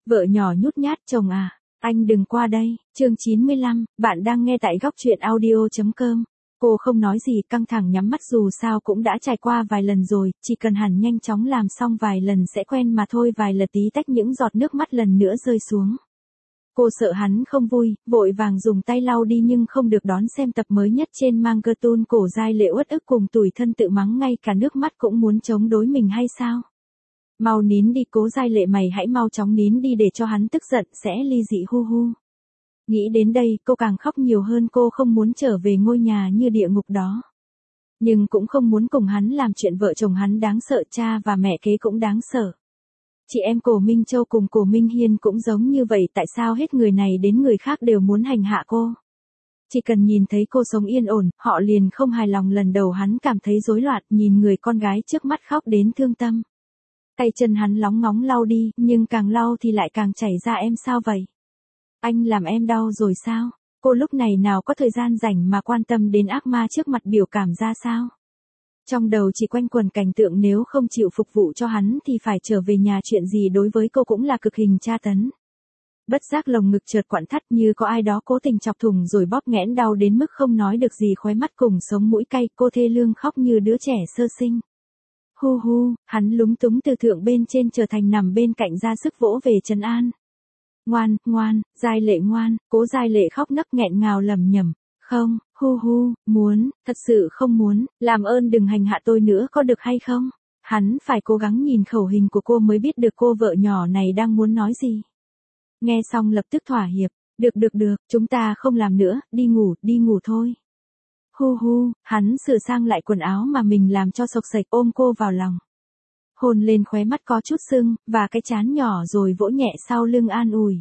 Vợ nhỏ nhút nhát, chồng à, anh đừng qua đây. Chương 95, bạn đang nghe tại góc truyện audio.com. Cô không nói gì, căng thẳng nhắm mắt, dù sao cũng đã trải qua vài lần rồi, chỉ cần hắn nhanh chóng làm xong vài lần sẽ quen mà thôi. Vài lần tí tách những giọt nước mắt lần nữa rơi xuống. Cô sợ hắn không vui, vội vàng dùng tay lau đi nhưng không được đón xem tập mới nhất trên manga toon. Cổ Giai Lệ uất ức cùng tủi thân tự mắng, ngay cả nước mắt cũng muốn chống đối mình hay sao? Mau nín đi Cố Giai Lệ, mày hãy mau chóng nín đi để cho hắn tức giận sẽ ly dị hu hu. Nghĩ đến đây cô càng khóc nhiều hơn, cô không muốn trở về ngôi nhà như địa ngục đó. Nhưng cũng không muốn cùng hắn làm chuyện vợ chồng, hắn đáng sợ, cha và mẹ kế cũng đáng sợ. Chị em Cổ Minh Châu cùng Cổ Minh Hiên cũng giống như vậy, tại sao hết người này đến người khác đều muốn hành hạ cô? Chỉ cần nhìn thấy cô sống yên ổn, họ liền không hài lòng. Lần đầu hắn cảm thấy rối loạn, nhìn người con gái trước mắt khóc đến thương tâm. Tay chân hắn lóng ngóng lau đi, nhưng càng lau thì lại càng chảy ra. Em sao vậy? Anh làm em đau rồi sao? Cô lúc này nào có thời gian rảnh mà quan tâm đến ác ma trước mặt biểu cảm ra sao? Trong đầu chỉ quanh quẩn cảnh tượng nếu không chịu phục vụ cho hắn thì phải trở về nhà, chuyện gì đối với cô cũng là cực hình tra tấn. Bất giác lồng ngực chợt quặn thắt, như có ai đó cố tình chọc thủng rồi bóp nghẽn, đau đến mức không nói được gì, khóe mắt cùng sống mũi cay, cô thê lương khóc như đứa trẻ sơ sinh. Hu hu, hắn lúng túng từ thượng bên trên trở thành nằm bên cạnh ra sức vỗ về trấn an. Ngoan, ngoan, Giai Lệ ngoan. Cố Giai Lệ khóc nấc nghẹn ngào lẩm nhẩm. Không, hu hu, muốn, thật sự không muốn, làm ơn đừng hành hạ tôi nữa có được hay không? Hắn phải cố gắng nhìn khẩu hình của cô mới biết được cô vợ nhỏ này đang muốn nói gì. Nghe xong lập tức thỏa hiệp. Được, chúng ta không làm nữa, đi ngủ thôi. Hu hu, hắn sửa sang lại quần áo mà mình làm cho xộc xệch, ôm cô vào lòng. Hôn lên khóe mắt có chút sưng, và cái trán nhỏ, rồi vỗ nhẹ sau lưng an ủi.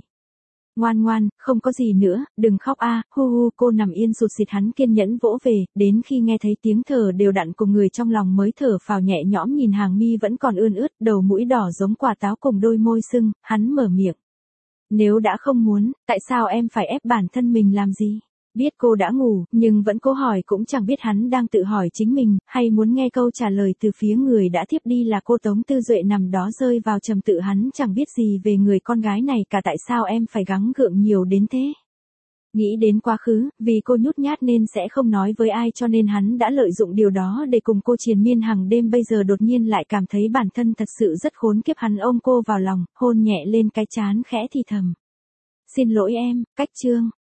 Ngoan, không có gì nữa, đừng khóc a. Hu hu, cô nằm yên sụt sịt, hắn kiên nhẫn vỗ về, đến khi nghe thấy tiếng thở đều đặn của người trong lòng mới thở phào nhẹ nhõm. Nhìn hàng mi vẫn còn ươn ướt, đầu mũi đỏ giống quả táo cùng đôi môi sưng, hắn mở miệng. Nếu đã không muốn, tại sao em phải ép bản thân mình làm gì? Biết cô đã ngủ, nhưng vẫn cố hỏi, cũng chẳng biết hắn đang tự hỏi chính mình, hay muốn nghe câu trả lời từ phía người đã thiếp đi là cô. Tống Tư Duệ nằm đó rơi vào trầm tự, hắn chẳng biết gì về người con gái này cả, tại sao em phải gắng gượng nhiều đến thế? Nghĩ đến quá khứ, vì cô nhút nhát nên sẽ không nói với ai, cho nên hắn đã lợi dụng điều đó để cùng cô triền miên hàng đêm. Bây giờ đột nhiên lại cảm thấy bản thân thật sự rất khốn kiếp. Hắn ôm cô vào lòng, hôn nhẹ lên cái trán, khẽ thì thầm. Xin lỗi em, cách chương.